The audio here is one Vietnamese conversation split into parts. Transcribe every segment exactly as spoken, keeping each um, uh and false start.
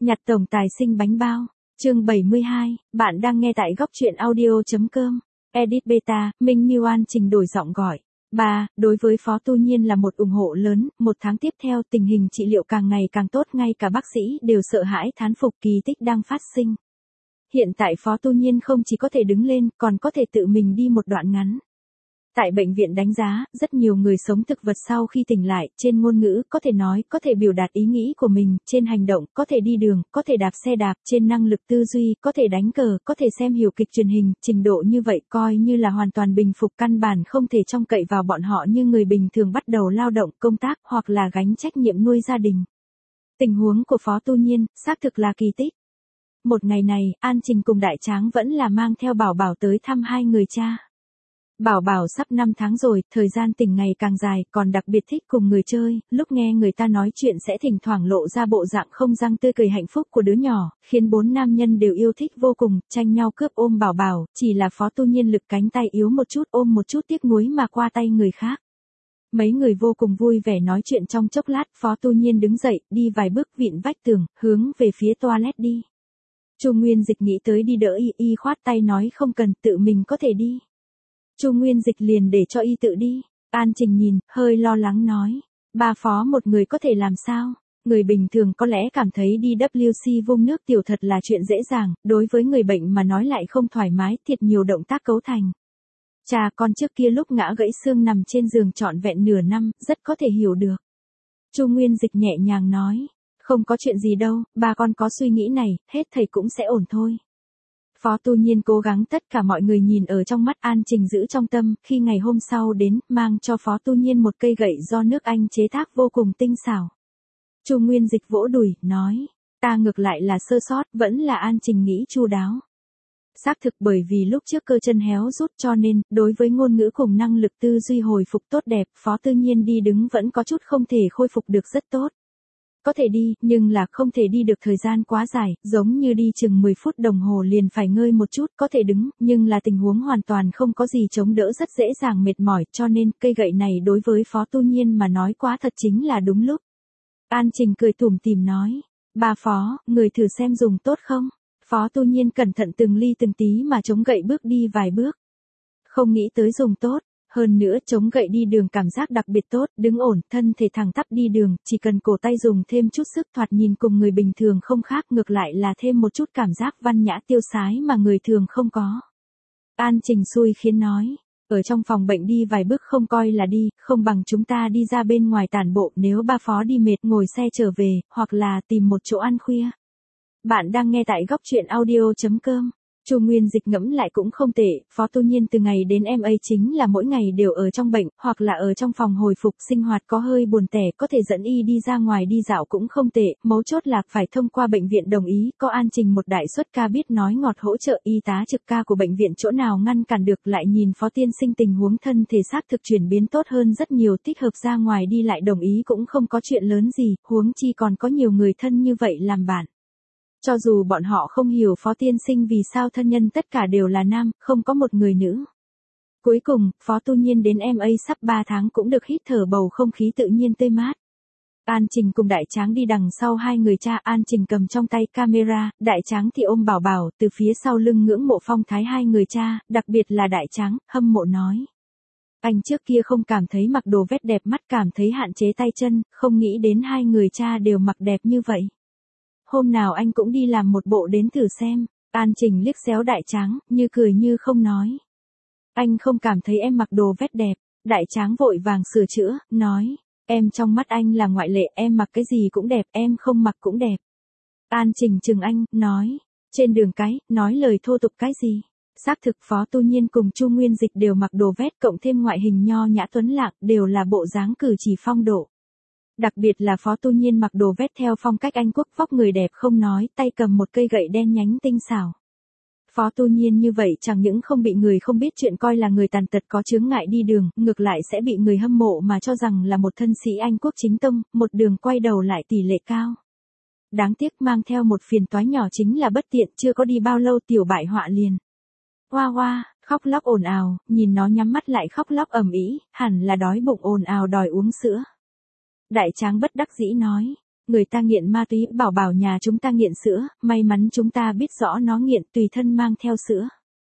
Nhặt tổng tài sinh bánh bao. Chương bảy mươi hai, bạn đang nghe tại góc truyện audio.com. Edit beta, Minh Như An Trình đổi giọng gọi. ba. Đối với Phó Tu Nhiên là một ủng hộ lớn, một tháng tiếp theo tình hình trị liệu càng ngày càng tốt, ngay cả bác sĩ đều sợ hãi thán phục kỳ tích đang phát sinh. Hiện tại Phó Tu Nhiên không chỉ có thể đứng lên, còn có thể tự mình đi một đoạn ngắn. Tại bệnh viện đánh giá, rất nhiều người sống thực vật sau khi tỉnh lại, trên ngôn ngữ, có thể nói, có thể biểu đạt ý nghĩ của mình, trên hành động, có thể đi đường, có thể đạp xe đạp, trên năng lực tư duy, có thể đánh cờ, có thể xem hiểu kịch truyền hình, trình độ như vậy coi như là hoàn toàn bình phục, căn bản không thể trông cậy vào bọn họ như người bình thường bắt đầu lao động, công tác, hoặc là gánh trách nhiệm nuôi gia đình. Tình huống của Phó Tu Nhiên, xác thực là kỳ tích. Một ngày này, An Trình cùng Đại Tráng vẫn là mang theo Bảo Bảo tới thăm hai người cha. Bảo Bảo sắp năm tháng rồi, thời gian tỉnh ngày càng dài, còn đặc biệt thích cùng người chơi, lúc nghe người ta nói chuyện sẽ thỉnh thoảng lộ ra bộ dạng không răng tươi cười hạnh phúc của đứa nhỏ, khiến bốn nam nhân đều yêu thích vô cùng, tranh nhau cướp ôm Bảo Bảo, chỉ là Phó Tu Nhiên lực cánh tay yếu một chút, ôm một chút tiếc nuối mà qua tay người khác. Mấy người vô cùng vui vẻ nói chuyện trong chốc lát, Phó Tu Nhiên đứng dậy, đi vài bước vịn vách tường, hướng về phía toilet đi. Chu Nguyên Dịch nghĩ tới đi đỡ y, y khoát tay nói không cần, tự mình có thể đi. Chu Nguyên Dịch liền để cho y tự đi. An Trình nhìn, hơi lo lắng nói. Ba Phó một người có thể làm sao? Người bình thường có lẽ cảm thấy đi vê kép xê vung nước tiểu thật là chuyện dễ dàng, đối với người bệnh mà nói lại không thoải mái, thiệt nhiều động tác cấu thành. Cha con trước kia lúc ngã gãy xương nằm trên giường trọn vẹn nửa năm, rất có thể hiểu được. Chu Nguyên Dịch nhẹ nhàng nói. Không có chuyện gì đâu, ba con có suy nghĩ này, hết thầy cũng sẽ ổn thôi. Phó Tu Nhiên cố gắng tất cả mọi người nhìn ở trong mắt, An Trình giữ trong tâm, khi ngày hôm sau đến, mang cho Phó Tu Nhiên một cây gậy do nước Anh chế tác vô cùng tinh xảo. Chu Nguyên Dịch vỗ đùi, nói, ta ngược lại là sơ sót, vẫn là An Trình nghĩ chu đáo. Xác thực bởi vì lúc trước cơ chân héo rút cho nên, đối với ngôn ngữ cùng năng lực tư duy hồi phục tốt đẹp, Phó Tu Nhiên đi đứng vẫn có chút không thể khôi phục được rất tốt. Có thể đi, nhưng là không thể đi được thời gian quá dài, giống như đi chừng mười phút đồng hồ liền phải ngơi một chút, có thể đứng, nhưng là tình huống hoàn toàn không có gì chống đỡ, rất dễ dàng mệt mỏi, cho nên cây gậy này đối với Phó Tu Nhiên mà nói quá thật chính là đúng lúc. An Trình cười tủm tỉm nói, ba Phó, người thử xem dùng tốt không? Phó Tu Nhiên cẩn thận từng ly từng tí mà chống gậy bước đi vài bước. Không nghĩ tới dùng tốt. Hơn nữa chống gậy đi đường cảm giác đặc biệt tốt, đứng ổn, thân thể thẳng tắp đi đường, chỉ cần cổ tay dùng thêm chút sức thoạt nhìn cùng người bình thường không khác, ngược lại là thêm một chút cảm giác văn nhã tiêu sái mà người thường không có. An Trình xui khiến nói, ở trong phòng bệnh đi vài bước không coi là đi, không bằng chúng ta đi ra bên ngoài tản bộ, nếu ba Phó đi mệt ngồi xe trở về, hoặc là tìm một chỗ ăn khuya. Bạn đang nghe tại góc truyện audio.com. Chu Nguyên Dịch ngẫm lại cũng không tệ, Phó Tu Nhiên từ ngày đến em ấy chính là mỗi ngày đều ở trong bệnh, hoặc là ở trong phòng hồi phục, sinh hoạt có hơi buồn tẻ, có thể dẫn y đi ra ngoài đi dạo cũng không tệ, mấu chốt là phải thông qua bệnh viện đồng ý, có An Trình một đại suất ca biết nói ngọt hỗ trợ, y tá trực ca của bệnh viện chỗ nào ngăn cản được, lại nhìn Phó tiên sinh tình huống thân thể xác thực chuyển biến tốt hơn rất nhiều, thích hợp ra ngoài đi lại đồng ý cũng không có chuyện lớn gì, huống chi còn có nhiều người thân như vậy làm bạn. Cho dù bọn họ không hiểu Phó tiên sinh vì sao thân nhân tất cả đều là nam, không có một người nữ. Cuối cùng, Phó Tu Nhiên đến em ấy sắp ba tháng cũng được hít thở bầu không khí tự nhiên tươi mát. An Trình cùng Đại Tráng đi đằng sau hai người cha, An Trình cầm trong tay camera, Đại Tráng thì ôm Bảo Bảo, từ phía sau lưng ngưỡng mộ phong thái hai người cha, đặc biệt là Đại Tráng, hâm mộ nói. Anh trước kia không cảm thấy mặc đồ vest đẹp mắt, cảm thấy hạn chế tay chân, không nghĩ đến hai người cha đều mặc đẹp như vậy. Hôm nào anh cũng đi làm một bộ đến thử xem. An Trình liếc xéo Đại Tráng, như cười như không nói. Anh không cảm thấy em mặc đồ vest đẹp. Đại Tráng vội vàng sửa chữa, nói. Em trong mắt anh là ngoại lệ, em mặc cái gì cũng đẹp, em không mặc cũng đẹp. An Trình chừng anh, nói. Trên đường cái, nói lời thô tục cái gì. Xác thực Phó Tu Nhiên cùng Chu Nguyên Dịch đều mặc đồ vest, cộng thêm ngoại hình nho nhã tuấn lãng, đều là bộ dáng cử chỉ phong độ. Đặc biệt là Phó Tu Nhiên mặc đồ vest theo phong cách Anh Quốc, vóc người đẹp không nói, tay cầm một cây gậy đen nhánh tinh xảo. Phó Tu Nhiên như vậy chẳng những không bị người không biết chuyện coi là người tàn tật có chướng ngại đi đường, ngược lại sẽ bị người hâm mộ mà cho rằng là một thân sĩ Anh Quốc chính tông, một đường quay đầu lại tỷ lệ cao. Đáng tiếc mang theo một phiền toái nhỏ chính là bất tiện, chưa có đi bao lâu tiểu bại họa liền. Hoa hoa, khóc lóc ồn ào, nhìn nó nhắm mắt lại khóc lóc ầm ĩ, hẳn là đói bụng ồn ào đòi uống sữa. Đại Tráng bất đắc dĩ nói, người ta nghiện ma túy, bảo bảo nhà chúng ta nghiện sữa, may mắn chúng ta biết rõ nó nghiện, tùy thân mang theo sữa.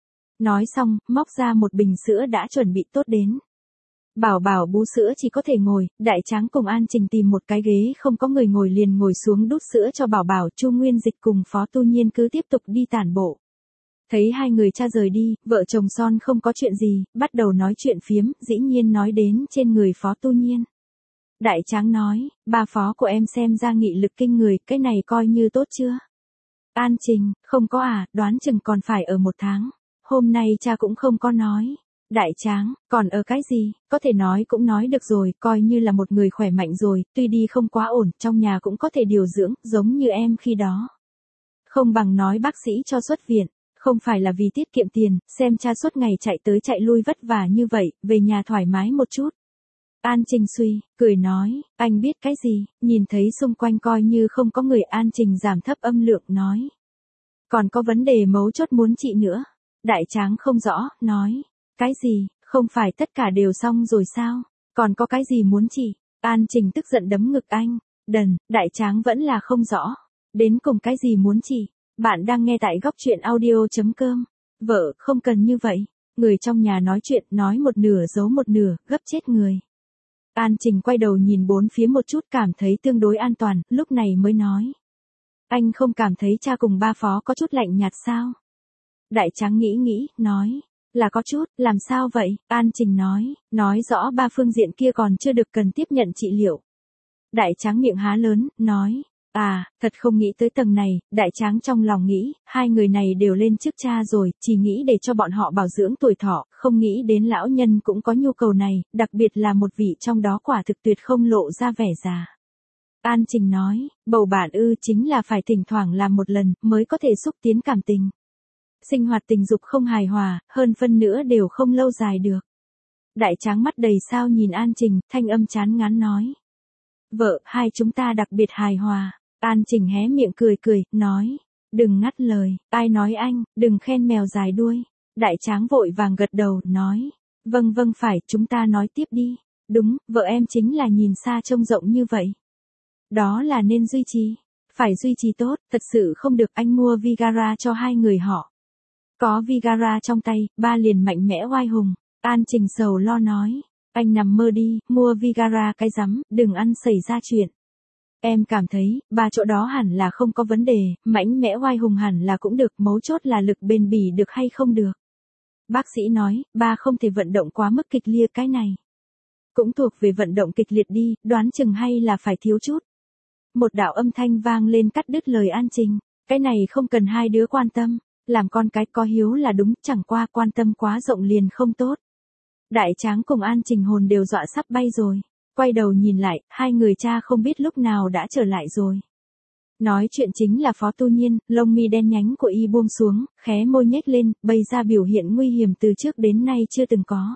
Nói xong, móc ra một bình sữa đã chuẩn bị tốt đến. Bảo bảo bú sữa chỉ có thể ngồi, Đại Tráng cùng An Trình tìm một cái ghế không có người ngồi liền ngồi xuống đút sữa cho bảo bảo. Chu Nguyên Dịch cùng Phó Tu Nhiên cứ tiếp tục đi tản bộ. Thấy hai người cha rời đi, vợ chồng son không có chuyện gì, bắt đầu nói chuyện phiếm, dĩ nhiên nói đến trên người Phó Tu Nhiên. Đại Tráng nói, ba phó của em xem ra nghị lực kinh người, cái này coi như tốt chưa? An Trình, không có à, đoán chừng còn phải ở một tháng. Hôm nay cha cũng không có nói. Đại Tráng, còn ở cái gì, có thể nói cũng nói được rồi, coi như là một người khỏe mạnh rồi, tuy đi không quá ổn, trong nhà cũng có thể điều dưỡng, giống như em khi đó. Không bằng nói bác sĩ cho xuất viện, không phải là vì tiết kiệm tiền, xem cha suốt ngày chạy tới chạy lui vất vả như vậy, về nhà thoải mái một chút. An Trình suy, cười nói, anh biết cái gì, nhìn thấy xung quanh coi như không có người. An Trình giảm thấp âm lượng nói. Còn có vấn đề mấu chốt muốn trị nữa. Đại Tráng không rõ, nói. Cái gì, không phải tất cả đều xong rồi sao, còn có cái gì muốn trị? An Trình tức giận đấm ngực anh. Đần, Đại Tráng vẫn là không rõ. Đến cùng cái gì muốn trị? Bạn đang nghe tại góc truyện audio.com. Vợ, không cần như vậy. Người trong nhà nói chuyện, nói một nửa giấu một nửa, gấp chết người. An Trình quay đầu nhìn bốn phía một chút, cảm thấy tương đối an toàn, lúc này mới nói. Anh không cảm thấy cha cùng ba phó có chút lạnh nhạt sao? Đại Tráng nghĩ nghĩ, nói. Là có chút, làm sao vậy? An Trình nói, nói rõ ba phương diện kia còn chưa được cần tiếp nhận trị liệu. Đại Tráng miệng há lớn, nói. À, thật không nghĩ tới tầng này. Đại Tráng trong lòng nghĩ, hai người này đều lên trước cha rồi, chỉ nghĩ để cho bọn họ bảo dưỡng tuổi thọ, không nghĩ đến lão nhân cũng có nhu cầu này, đặc biệt là một vị trong đó quả thực tuyệt không lộ ra vẻ già. An Trình nói, bầu bạn ư chính là phải thỉnh thoảng làm một lần, mới có thể xúc tiến cảm tình. Sinh hoạt tình dục không hài hòa, hơn phân nữa đều không lâu dài được. Đại Tráng mắt đầy sao nhìn An Trình, thanh âm chán ngán nói. Vợ, hai chúng ta đặc biệt hài hòa. An Trình hé miệng cười cười, nói. Đừng ngắt lời, ai nói anh, đừng khen mèo dài đuôi. Đại Tráng vội vàng gật đầu, nói. Vâng vâng phải, chúng ta nói tiếp đi. Đúng, vợ em chính là nhìn xa trông rộng như vậy. Đó là nên duy trì. Phải duy trì tốt, thật sự không được anh mua Vigara cho hai người họ. Có Vigara trong tay, ba liền mạnh mẽ oai hùng. An Trình sầu lo nói. Anh nằm mơ đi, mua Vigara cái rắm, đừng ăn xảy ra chuyện. Em cảm thấy, ba chỗ đó hẳn là không có vấn đề, mạnh mẽ oai hùng hẳn là cũng được, mấu chốt là lực bền bỉ được hay không được. Bác sĩ nói, ba không thể vận động quá mức kịch liệt cái này. Cũng thuộc về vận động kịch liệt đi, đoán chừng hay là phải thiếu chút. Một đạo âm thanh vang lên cắt đứt lời An Trình. Cái này không cần hai đứa quan tâm. Làm con cái có hiếu là đúng, chẳng qua quan tâm quá rộng liền không tốt. Đại Tráng cùng An Trình hồn đều dọa sắp bay rồi. Quay đầu nhìn lại, hai người cha không biết lúc nào đã trở lại rồi. Nói chuyện chính là Phó Tu Nhiên, lông mi đen nhánh của y buông xuống, khé môi nhếch lên, bày ra biểu hiện nguy hiểm từ trước đến nay chưa từng có.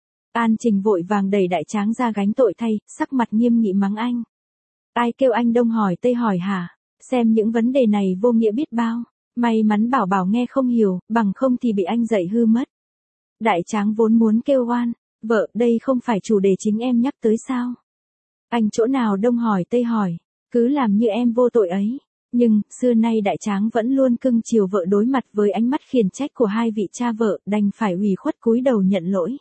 An Trình vội vàng đẩy Đại Tráng ra gánh tội thay, sắc mặt nghiêm nghị mắng anh. Ai kêu anh đông hỏi tây hỏi hả? Xem những vấn đề này vô nghĩa biết bao. May mắn bảo bảo nghe không hiểu, bằng không thì bị anh dạy hư mất. Đại Tráng vốn muốn kêu oan. Vợ, đây không phải chủ đề chính em nhắc tới sao? Anh chỗ nào đông hỏi tây hỏi, cứ làm như em vô tội ấy. Nhưng, xưa nay Đại Tráng vẫn luôn cưng chiều vợ, đối mặt với ánh mắt khiển trách của hai vị cha vợ, đành phải ủy khuất cúi đầu nhận lỗi.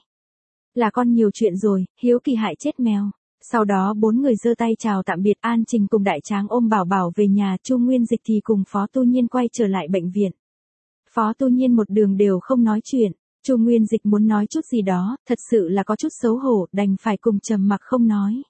Là con nhiều chuyện rồi, hiếu kỳ hại chết mèo. Sau đó bốn người giơ tay chào tạm biệt. An Trình cùng Đại Tráng ôm bảo bảo về nhà, Chu Nguyên Dịch thì cùng Phó Tu Nhiên quay trở lại bệnh viện. Phó Tu Nhiên một đường đều không nói chuyện. Chu Nguyên Dịch muốn nói chút gì đó, thật sự là có chút xấu hổ, đành phải cùng trầm mặc không nói.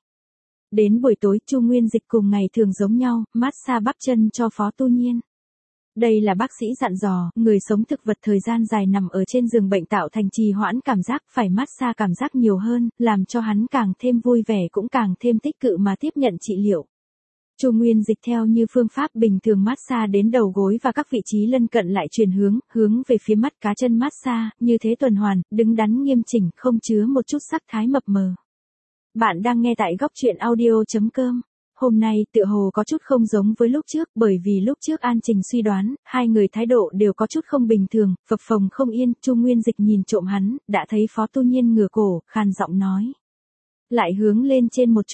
Đến buổi tối, Chu Nguyên Dịch cùng ngày thường giống nhau, massage bắp chân cho Phó Tu Nhiên. Đây là bác sĩ dặn dò, người sống thực vật thời gian dài nằm ở trên giường bệnh tạo thành trì hoãn cảm giác, phải massage cảm giác nhiều hơn, làm cho hắn càng thêm vui vẻ cũng càng thêm tích cực mà tiếp nhận trị liệu. Chu Nguyên Dịch theo như phương pháp bình thường massage đến đầu gối và các vị trí lân cận lại chuyển hướng, hướng về phía mắt cá chân massage, như thế tuần hoàn, đứng đắn nghiêm chỉnh, không chứa một chút sắc thái mập mờ. Bạn đang nghe tại góc truyện audio.com. Hôm nay tựa hồ có chút không giống với lúc trước, bởi vì lúc trước An Trình suy đoán, hai người thái độ đều có chút không bình thường, phập phồng không yên. Chu Nguyên Dịch nhìn trộm hắn, đã thấy Phó Tu Nhiên ngửa cổ, khàn giọng nói. Lại hướng lên trên một chút.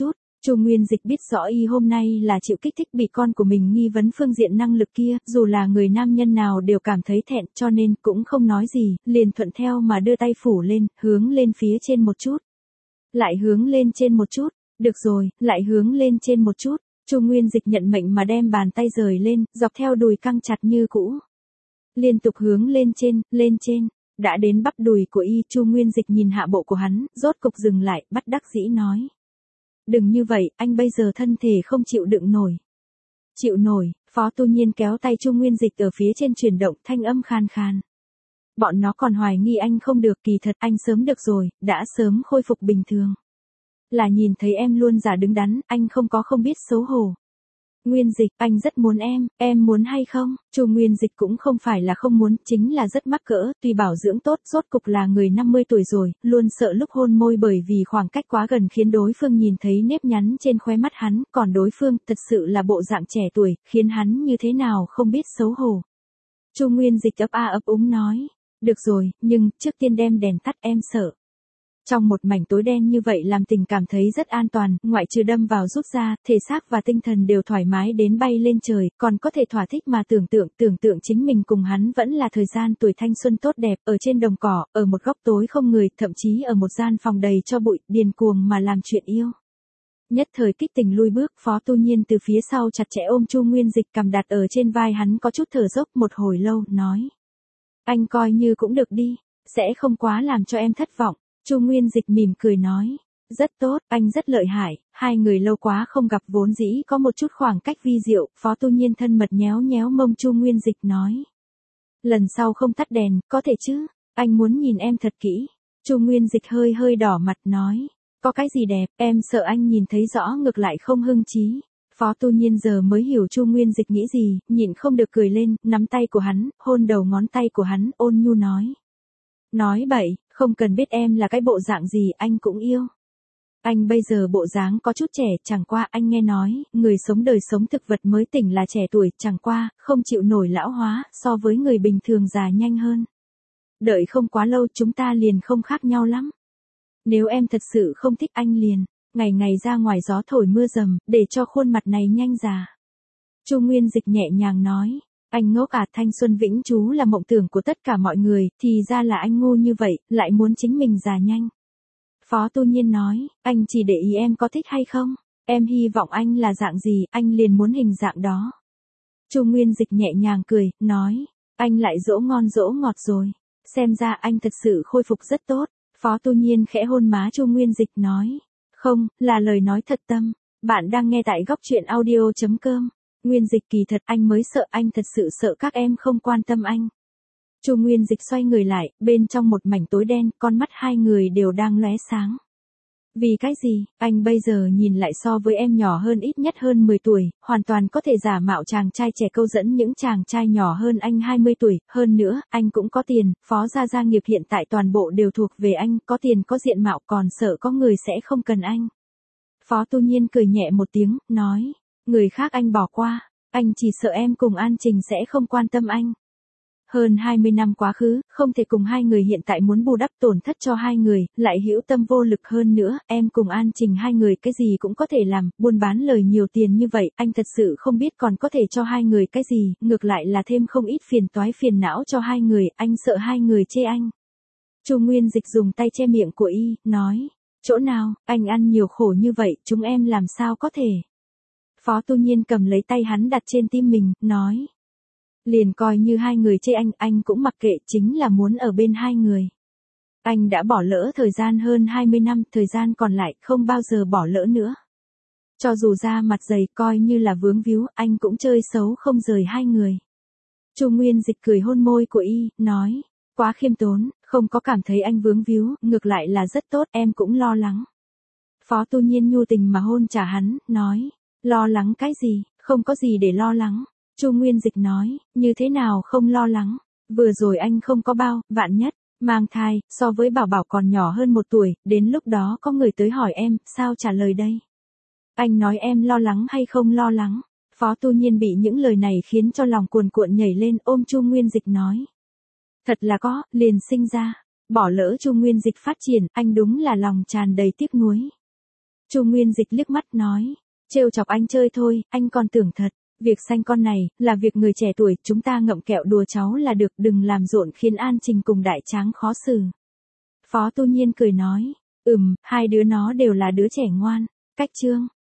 Chu Nguyên Dịch biết rõ y hôm nay là chịu kích thích bị con của mình nghi vấn phương diện năng lực kia, dù là người nam nhân nào đều cảm thấy thẹn, cho nên cũng không nói gì, liền thuận theo mà đưa tay phủ lên, hướng lên phía trên một chút. Lại hướng lên trên một chút, được rồi, lại hướng lên trên một chút. Chu Nguyên Dịch nhận mệnh mà đem bàn tay rời lên, dọc theo đùi căng chặt như cũ. Liên tục hướng lên trên, lên trên, đã đến bắp đùi của y. Chu Nguyên Dịch nhìn hạ bộ của hắn, rốt cục dừng lại, bất đắc dĩ nói. Đừng như vậy, anh bây giờ thân thể không chịu đựng nổi. Chịu nổi, Phó Tu Nhiên kéo tay Chu Nguyên Dịch ở phía trên chuyển động, thanh âm khan khan. Bọn nó còn hoài nghi anh không được, kỳ thật anh sớm được rồi, đã sớm khôi phục bình thường. Là nhìn thấy em luôn giả đứng đắn, anh không có không biết xấu hổ. Nguyên Dịch, anh rất muốn em, em muốn hay không? Chu Nguyên Dịch cũng không phải là không muốn, chính là rất mắc cỡ, tuy bảo dưỡng tốt, rốt cục là người năm mươi tuổi rồi, luôn sợ lúc hôn môi bởi vì khoảng cách quá gần khiến đối phương nhìn thấy nếp nhắn trên khóe mắt hắn, còn đối phương thật sự là bộ dạng trẻ tuổi, khiến hắn như thế nào không biết xấu hổ. Chu Nguyên Dịch ấp a ấp úng nói, được rồi, nhưng trước tiên đem đèn tắt, em sợ. Trong một mảnh tối đen như vậy làm tình cảm thấy rất an toàn, ngoại trừ đâm vào rút ra, thể xác và tinh thần đều thoải mái đến bay lên trời, còn có thể thỏa thích mà tưởng tượng, tưởng tượng chính mình cùng hắn vẫn là thời gian tuổi thanh xuân tốt đẹp, ở trên đồng cỏ, ở một góc tối không người, thậm chí ở một gian phòng đầy cho bụi, điên cuồng mà làm chuyện yêu. Nhất thời kích tình lui bước, Phó Tu Nhiên từ phía sau chặt chẽ ôm Chu Nguyên Dịch, cầm đặt ở trên vai hắn, có chút thở dốc, một hồi lâu, nói. Anh coi như cũng được đi, sẽ không quá làm cho em thất vọng. Chu Nguyên Dịch mỉm cười nói, rất tốt, anh rất lợi hại, hai người lâu quá không gặp vốn dĩ có một chút khoảng cách vi diệu, Phó Tu Nhiên thân mật nhéo nhéo mông Chu Nguyên Dịch nói. Lần sau không tắt đèn, có thể chứ, anh muốn nhìn em thật kỹ. Chu Nguyên Dịch hơi hơi đỏ mặt nói, có cái gì đẹp, em sợ anh nhìn thấy rõ ngược lại không hưng chí. Phó Tu Nhiên giờ mới hiểu Chu Nguyên Dịch nghĩ gì, nhịn không được cười lên, nắm tay của hắn, hôn đầu ngón tay của hắn, ôn nhu nói. Nói bậy, không cần biết em là cái bộ dạng gì anh cũng yêu. Anh bây giờ bộ dáng có chút trẻ, chẳng qua anh nghe nói, người sống đời sống thực vật mới tỉnh là trẻ tuổi, chẳng qua, không chịu nổi lão hóa, so với người bình thường già nhanh hơn. Đợi không quá lâu chúng ta liền không khác nhau lắm. Nếu em thật sự không thích anh liền, ngày ngày ra ngoài gió thổi mưa rầm, để cho khuôn mặt này nhanh già. Chu Nguyên Dịch nhẹ nhàng nói. Anh ngốc à, thanh xuân vĩnh chú là mộng tưởng của tất cả mọi người, thì ra là anh ngu như vậy, lại muốn chính mình già nhanh. Phó Tu Nhiên nói, anh chỉ để ý em có thích hay không, em hy vọng anh là dạng gì, anh liền muốn hình dạng đó. Chu Nguyên Dịch nhẹ nhàng cười, nói, anh lại dỗ ngon dỗ ngọt rồi, xem ra anh thật sự khôi phục rất tốt. Phó Tu Nhiên khẽ hôn má Chu Nguyên Dịch nói, không, là lời nói thật tâm, bạn đang nghe tại góc truyện audio chấm com. Nguyên Dịch kỳ thật anh mới sợ, anh thật sự sợ các em không quan tâm anh. Chu Nguyên Dịch xoay người lại, bên trong một mảnh tối đen, con mắt hai người đều đang lóe sáng. Vì cái gì, anh bây giờ nhìn lại so với em nhỏ hơn ít nhất hơn mười tuổi, hoàn toàn có thể giả mạo chàng trai trẻ câu dẫn những chàng trai nhỏ hơn anh hai mươi tuổi, hơn nữa, anh cũng có tiền, Phó gia gia nghiệp hiện tại toàn bộ đều thuộc về anh, có tiền có diện mạo, còn sợ có người sẽ không cần anh. Phó Tu Nhiên cười nhẹ một tiếng, nói. Người khác anh bỏ qua, anh chỉ sợ em cùng An Trình sẽ không quan tâm anh. Hơn hai mươi năm quá khứ, không thể cùng hai người hiện tại muốn bù đắp tổn thất cho hai người, lại hữu tâm vô lực hơn nữa, em cùng An Trình hai người cái gì cũng có thể làm, buôn bán lời nhiều tiền như vậy, anh thật sự không biết còn có thể cho hai người cái gì, ngược lại là thêm không ít phiền toái phiền não cho hai người, anh sợ hai người chê anh. Chu Nguyên Dịch dùng tay che miệng của y, nói, chỗ nào, anh ăn nhiều khổ như vậy, chúng em làm sao có thể. Phó Tu Nhiên cầm lấy tay hắn đặt trên tim mình, nói. Liền coi như hai người chê anh, anh cũng mặc kệ, chính là muốn ở bên hai người. Anh đã bỏ lỡ thời gian hơn hai mươi năm, thời gian còn lại không bao giờ bỏ lỡ nữa. Cho dù da mặt dày coi như là vướng víu, anh cũng chơi xấu không rời hai người. Chu Nguyên Dịch cười hôn môi của y, nói. Quá khiêm tốn, không có cảm thấy anh vướng víu, ngược lại là rất tốt, em cũng lo lắng. Phó Tu Nhiên nhu tình mà hôn trả hắn, nói. Lo lắng cái gì, không có gì để lo lắng. Chu Nguyên Dịch nói, như thế nào không lo lắng. Vừa rồi anh không có bao, vạn nhất, mang thai, so với Bảo Bảo còn nhỏ hơn một tuổi, đến lúc đó có người tới hỏi em, sao trả lời đây? Anh nói em lo lắng hay không lo lắng? Phó Tu Nhiên bị những lời này khiến cho lòng cuồn cuộn nhảy lên, ôm Chu Nguyên Dịch nói. Thật là có, liền sinh ra, bỏ lỡ Chu Nguyên Dịch phát triển, anh đúng là lòng tràn đầy tiếc nuối. Chu Nguyên Dịch liếc mắt nói, trêu chọc anh chơi thôi, anh còn tưởng thật, việc sanh con này, là việc người trẻ tuổi, chúng ta ngậm kẹo đùa cháu là được, đừng làm rộn khiến An Trình cùng Đại Tráng khó xử. Phó Tu Nhiên cười nói, ừm, hai đứa nó đều là đứa trẻ ngoan, cách Trương